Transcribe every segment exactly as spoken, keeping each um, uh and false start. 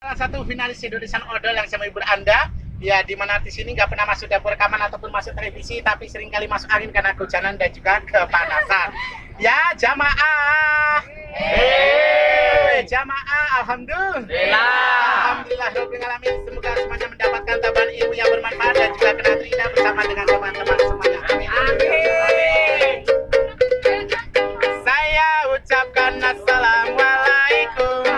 Salah satu finalis Indonesian Idol yang saya menghibur Anda, ya di mana artis ini nggak pernah masuk dapur rekaman ataupun masuk televisi, tapi seringkali masuk angin karena kehujanan dan juga kepanasan. Ya jamaah, hey, jamaah, alhamdulillah, alhamdulillah, alamin. Semoga semuanya mendapatkan tambahan ilmu yang bermanfaat dan juga kena terindah bersama dengan teman-teman semuanya. Amin. Amin. Saya ucapkan assalamualaikum.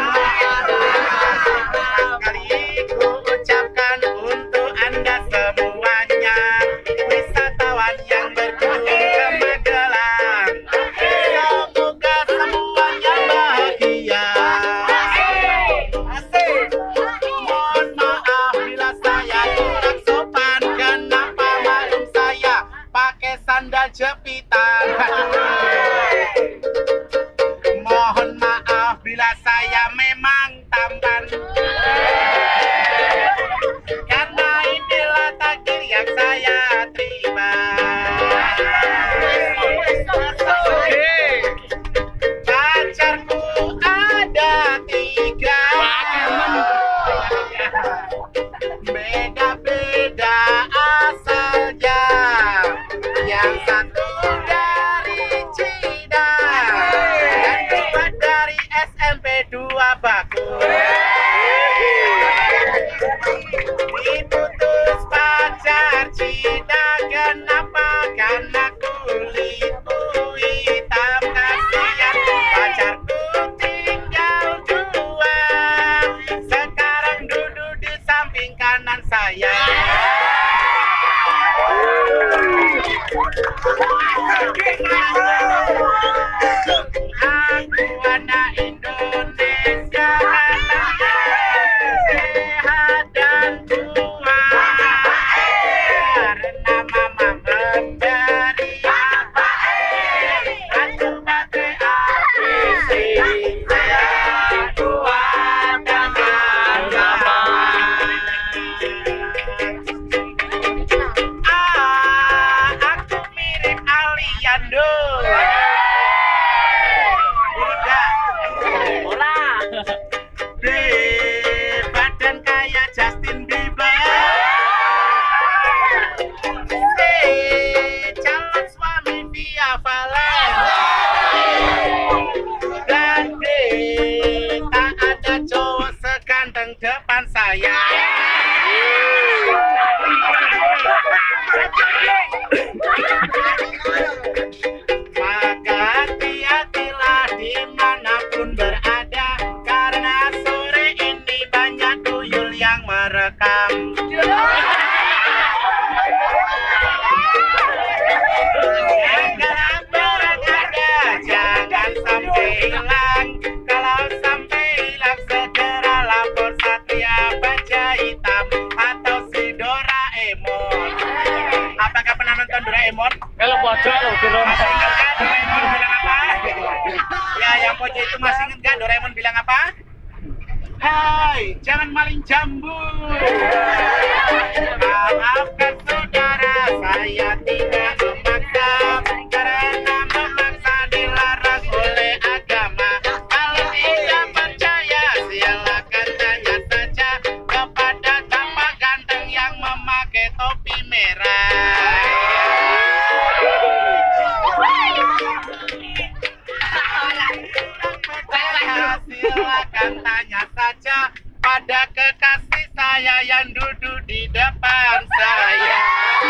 Sandal jepitan. Mohon maaf bila saya memang tampan, karena inilah takdir yang saya terima. Pacarku ada tiga, beda-beda asalnya. Yang satu dari Cina dan dua dari S M P dua Baku. Diputus pacar Cina, kenapa? Karena kulitku hitam. Kasihan pacarku tinggal dua, sekarang duduk di samping kanan saya. Aku anak Indonesia, sehat dan kuat, karena mama memberi apa? Aku pakai aplikasi, sehat, kuat dan aman. Aliando, di badan kayak Justin Bieber, di calon suami Via Valen, dan di tak ada cowok seganteng depan saya. Maka hati-hatilah dimanapun berada, karena sore ini banyak tuyul yang merekam. Jangan berada, jangan sampai hilang. Kalau sampai hilang segera lapor Satria Baja Hitam atau si Doraemon. Apakah pernah nonton Doraemon? Kalau pojok loh, masih ingat kan Doraemon bilang apa? Ya, yang pojok itu masih ingat kan Doraemon bilang apa? Hai, jangan maling jambu. Maafkan saudara, saya tidak memaksa, karena memaksa dilarang oleh agama. Kalau tidak percaya, silakan tanya saja kepada tampak ganteng yang memakai topi merah. Silakan tanya saja pada kekasih saya yang duduk di depan saya.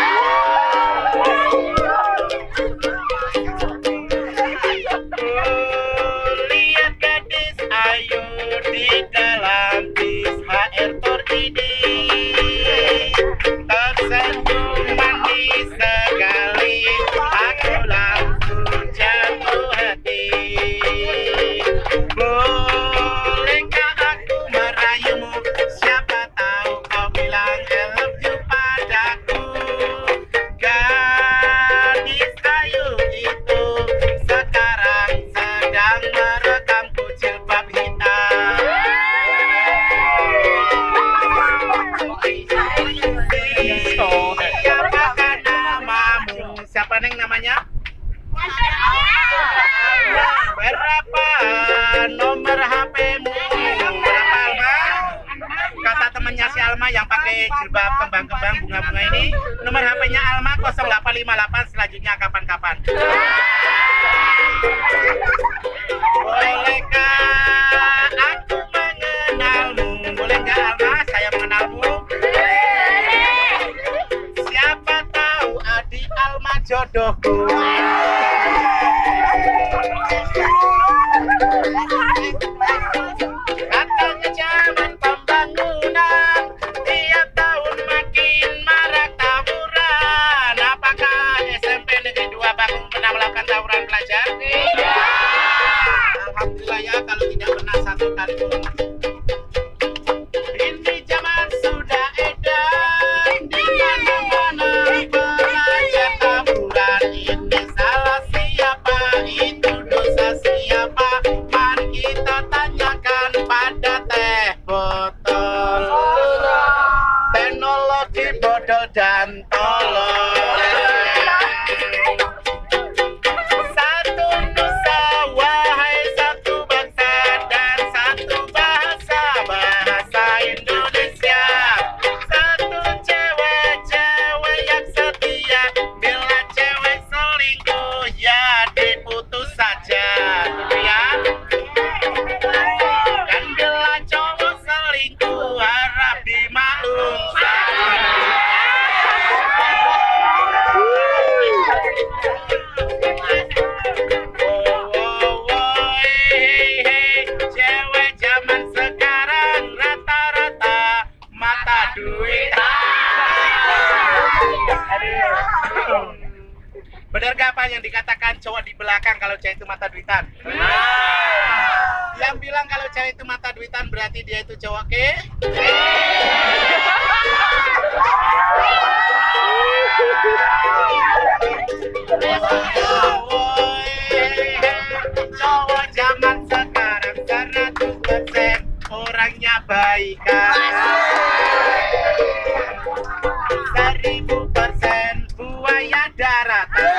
Oh, lihat gadis ayu di dalam bis H R Tour ini, tersenyum manis sekali, aku langsung jatuh hati. Bolehkah aku merayumu? Siapa tahu kau bilang I love you. yang pakai jilbab kembang-kembang bunga-bunga ini. Nomor H P-nya Alma nol delapan lima delapan, selanjutnya kapan-kapan. Bolehkah aku mengenalmu? Boleh nggak Alma? Saya mengenalmu. Siapa tahu adik Alma jodohku. Katanya zaman pembangunan tiap tahun makin marak tawuran. Apakah S M P Negeri dua Bakung pernah melakukan tawuran pelajar? Alhamdulillah ya, kalau tidak pernah satu kali pun. Ini zaman sudah edan, di mana-mana pelajar tawuran. Ini salah siapa, itu dosa siapa? Mari kita tanyakan pada teh botol. Teknologi bodoh dan tolol. Satu nusa, wahai satu bangsa dan satu bahasa, bahasa Indonesia. Satu cewek, cewek yang setia. Bila cewek selingkuh, ya diputus saja, gitu ya. Dan bila cowok selingkuh, harap dimaklum saja. Oh, oh, oh, hei, hei, cewek zaman sekarang rata-rata mata duit. Aduh. Benar gak apa yang dikatakan cowok di belakang kalau cewek itu mata duitan? Yang bilang kalau cewek itu mata duitan berarti dia itu cowok ke? Cowok zaman sekarang seratus persen orangnya baikan. Seribu persen buaya daratan.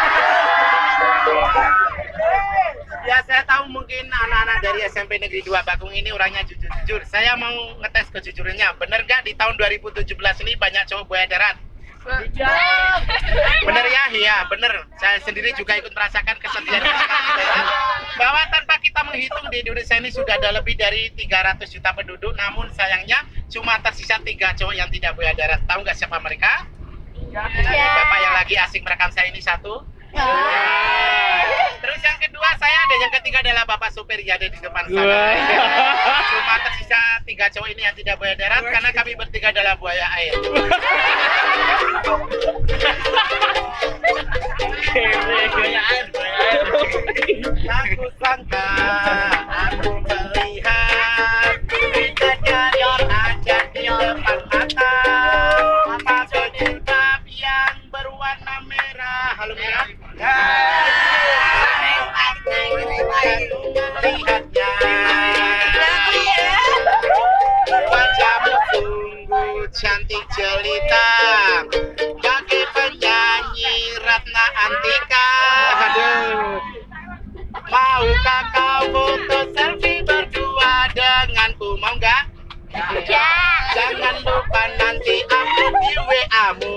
Ya saya tahu mungkin anak-anak dari S M P Negeri dua Bakung ini orangnya jujur-jujur. Saya mau ngetes kejujurannya. Bener gak di tahun dua ribu tujuh belas ini banyak cowok buaya darat? Bener ya? Iya bener. Saya sendiri juga ikut merasakan kesedihan bahwa tanpa kita menghitung di Indonesia ini sudah ada lebih dari tiga ratus juta penduduk. Namun sayangnya cuma tersisa tiga cowok yang tidak buaya darat. Tahu nggak siapa mereka? Ya. Bapak yang lagi asik merekam saya ini satu. Ya. Terus yang kedua saya ada, yang ketiga adalah bapak supir yang ada di depan sana. Cuma tersisa tiga cowok ini yang tidak buaya darat karena kami bertiga adalah buaya air. Buaya air, buaya air. Aku sangka, aku melihat bidadari ada di depan mata. Pakai jilbab yang berwarna merah. Halo merah. Melihatnya wajahmu sungguh cantik jelita, bagai penyanyi Ratna Antika. Aduh. Maukah kau foto selfie berdua denganku, mau nggak? Ya. Jangan lupa nanti upload di W A-mu.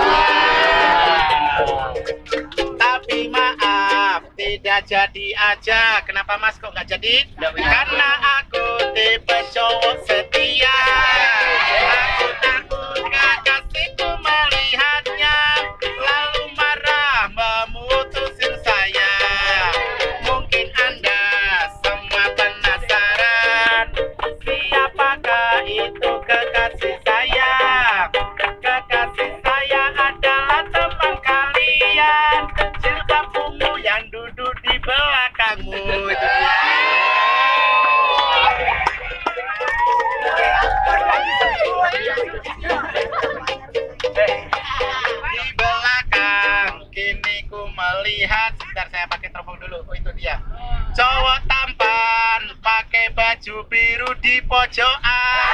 Tapi maaf, tidak jadi aja. Kenapa mas kok nggak jadi? Karena aku tipe cowok setia. Aku takut kekasihku melihatnya lalu marah memutusin saya. Mungkin anda semua penasaran, siapakah itu kekasih saya? Kekasih saya adalah teman kalian, jilbab ungu yang duduk di belakangmu. Itu dia. Di belakang kini ku melihat, sebentar saya pakai teropong dulu. Oh itu dia, cowok tampan pakai baju biru di pojokan.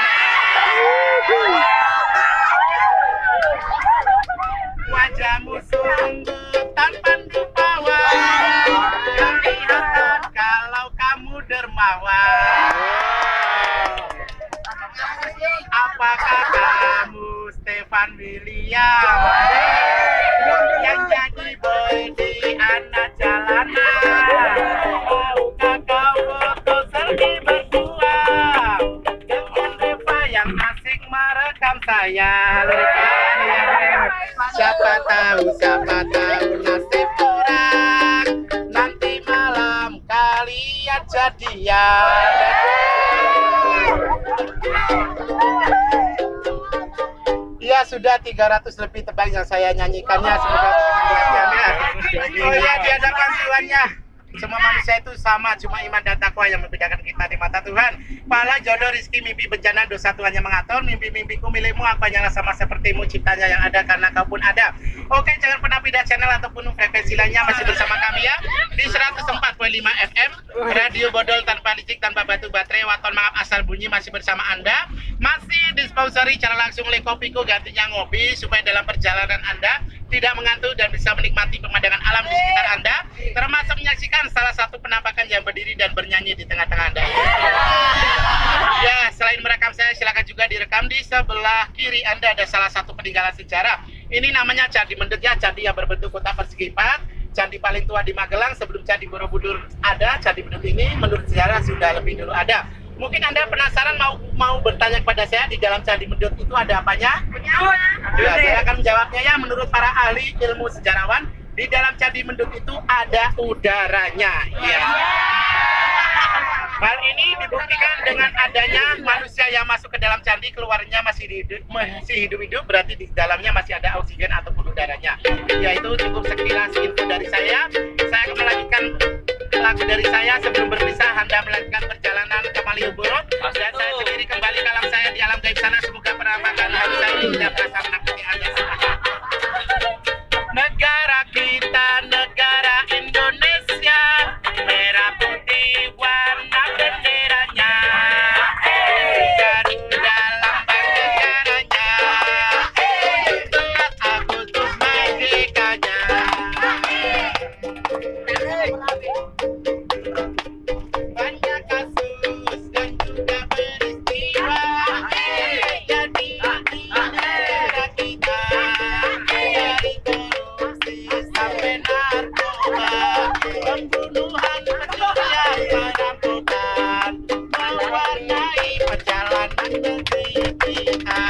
Wajahmu sungguh tampan rupawan, kelihatan kalau kamu dermawan. Apa Siapakah kamu, Stefan William, yang jadi boy di anak jalanan? Maukah kau foto selfie berdua dengan Reva yang asik merekam saya? Siapa tahu, siapa tahu nasib orang, nanti malam kalian jadian. Ya, sudah tiga ratus lebih tebang yang saya nyanyikannya. Semoga perhatiannya. Oh ya, di hadapan Tuhannya semua manusia itu sama, cuma iman dan takwa yang membedakan kita di mata Tuhan. Pahala, jodoh, rezeki, mimpi, bencana, dosa Tuhan yang mengatur. Mimpi-mimpiku milikmu, aku hanyalah sama sepertimu, ciptanya yang ada karena kau pun ada. Oke, jangan pernah pindah channel ataupun frekuensi lainnya. Masih bersama kami ya di seratus empat koma lima F M Radio Bodol, tanpa licik, tanpa batu baterai, waton maaf asal bunyi. Masih bersama Anda, masih disponsori cara langsung oleh Kopiku, gantinya ngopi, supaya dalam perjalanan Anda tidak mengantuk dan bisa menikmati pemandangan alam di sekitar Anda, termasuk menyaksikan salah satu penampakan yang berdiri dan bernyanyi di tengah-tengah Anda. Ya, selain merekam saya, silakan juga direkam di sebelah kiri Anda ada salah satu peninggalan sejarah. Ini namanya Candi Mendut ya, candi yang berbentuk kotak persegi empat, candi paling tua di Magelang. Sebelum Candi Borobudur ada, Candi Mendut ini menurut sejarah sudah lebih dulu ada. Mungkin Anda penasaran mau mau bertanya kepada saya, di dalam Candi Mendut itu ada apanya? Ya, saya akan menjawabnya ya. Menurut para ahli ilmu sejarawan, di dalam Candi Mendut itu ada udaranya. Ya. Hal ini dibuktikan dengan adanya manusia yang masuk ke dalam candi, keluarnya masih hidup, masih hidup-hidup, berarti di dalamnya masih ada oksigen ataupun udaranya. Yaitu cukup sekilas info dari saya. Saya akan melanjutkan lagu dari saya sebelum berpisah. Anda melanjutkan perjalanan ke Malioboro dan saya sendiri kembali ke alam saya di alam gaib sana. Semoga penampakan hari saya ini tidak terasa menakutkan Anda semua. Negara kita, negara Indonesia, merah putih warna benderanya, Garuda lambang negaranya, empat Agustus merdekanya. Banyak kasus dan juga peristiwa terjadi di negara kita, dari korupsi sampai narkoba, pembunuhan, pencurian, perampokan, mewarnai perjalanan negeri kita.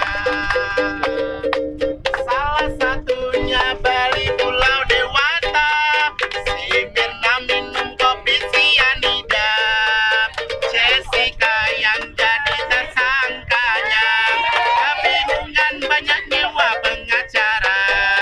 Salah satunya Bali, Pulau Dewata, si Mirna minum kopi sianida, Jessica yang jadi tersangkanya, kebingungan banyak nyewa pengacara.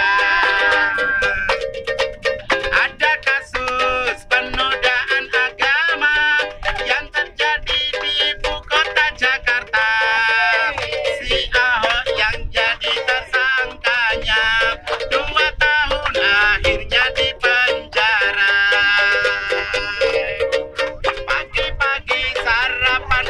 Ada kasus penodaan agama yang terjadi di ibu kota Jakarta, si Ahok yang jadi tersangkanya, dua tahun akhirnya di penjara. Pagi-pagi sarapan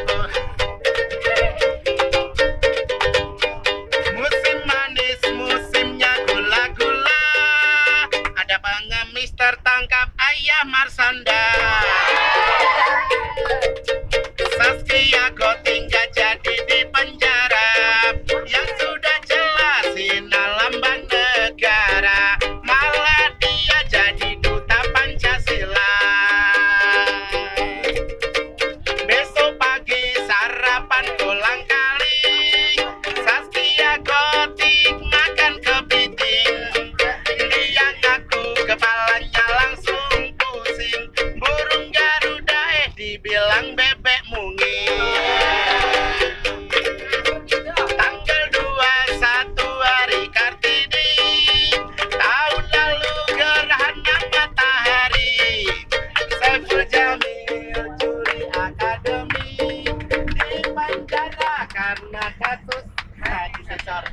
musim manis, musimnya gula-gula, ada pengemis tertangkap ayah Marsanda. Saskia Goting gak jadi di penjara, yang sudah jelas hina lambang negara, malah dia jadi duta Pancasila. Besok pagi sarapan kolang kaling, Saskia Goting makan kepiting, dia ngaku kepalanya langsung pusing, burung Garuda eh dibilang bebek mungil. Tanggal dua puluh satu hari Kartini, tahun lalu gerhana matahari, Saiful Jamil curi akademi, di penjara karena kasus haji sensor.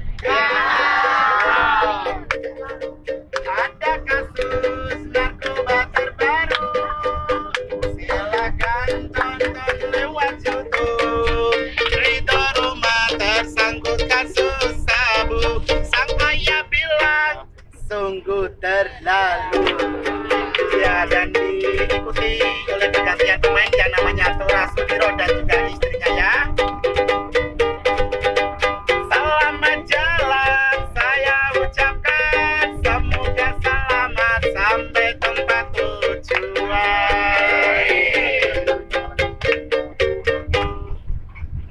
Ada kasus narkoba terbaru, silakan tonton lewat YouTube. Ridho Roma tersangkut kasus sabu, sang ayah bilang sungguh terlalu. Ya, dan diikuti oleh pergantian pemain yang namanya Tora Sudiro dan juga istrinya ya.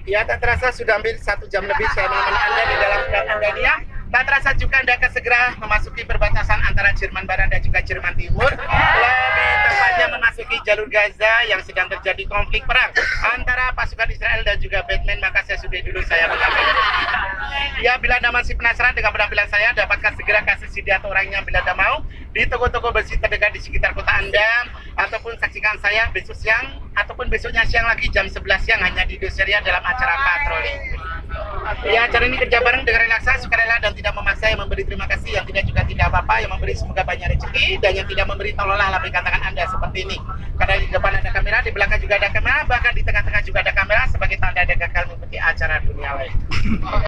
Ya, tak terasa sudah hampir satu jam lebih saya menemani Anda di dalam perang Anda ini ya. Tak terasa juga Anda akan segera memasuki perbatasan antara Jerman Barat dan juga Jerman Timur. Lebih tepatnya memasuki jalur Gaza yang sedang terjadi konflik perang antara pasukan Israel dan juga Batman. Maka saya sudah dulu saya mengambil. Ya, bila Anda masih penasaran dengan penampilan saya, dapatkan segera kasih C D atau orangnya bila Anda mau di toko-toko bersih terdekat di sekitar kota Anda, ataupun saksikan saya besok siang ataupun besoknya siang lagi jam sebelas siang hanya di Doseria dalam acara patroli. Ya, acara ini kerja bareng dengan relaksasi, sukarela dan tidak memaksa, yang memberi terima kasih, yang tidak juga tidak apa-apa, yang memberi semoga banyak rezeki, dan yang tidak memberi tolonglah lambaikan tangan Anda seperti ini. Karena di depan ada kamera, di belakang juga ada kamera, bahkan di tengah-tengah juga ada kamera sebagai tanda ada gagal mengikuti acara dunia lain.